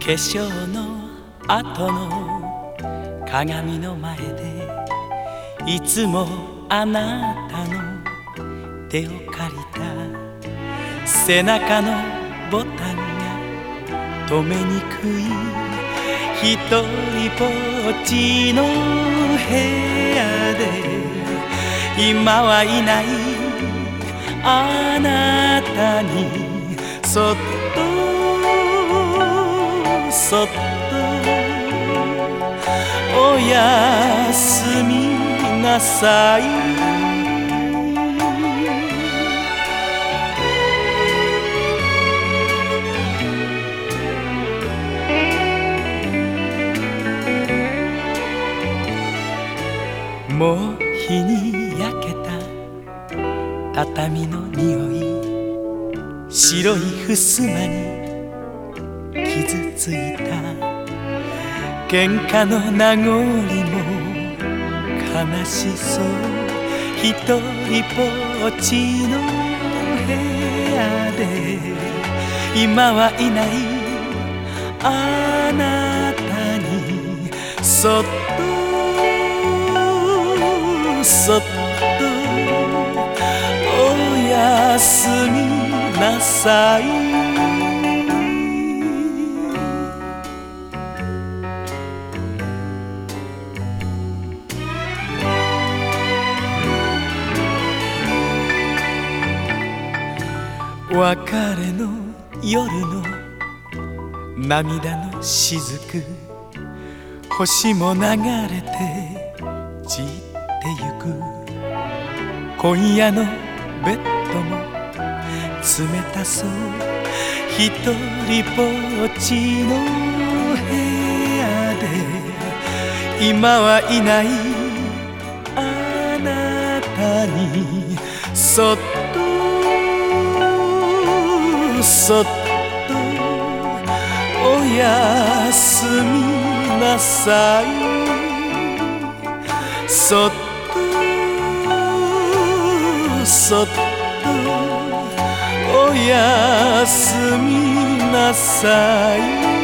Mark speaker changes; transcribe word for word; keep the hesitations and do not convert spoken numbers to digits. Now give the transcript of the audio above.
Speaker 1: 化粧の後の鏡の前でいつもあなたの手を借りた背中のボタンが止めにくいひとりぼっちの部屋で今はいないあなたにそっとそっとおやすみなさいもう日に焼けた畳の匂い白い襖に傷ついた喧嘩の名残も悲しそう一人ぼっちの部屋で今はいないあなたにそっとそっとおやすみなさい別れの夜の涙の雫星も流れて散ってゆく今夜のベッドも冷たそう一人ぼっちの部屋で今はいないあなたにそっとそっとおやすみなさいそっとそっとおやすみなさい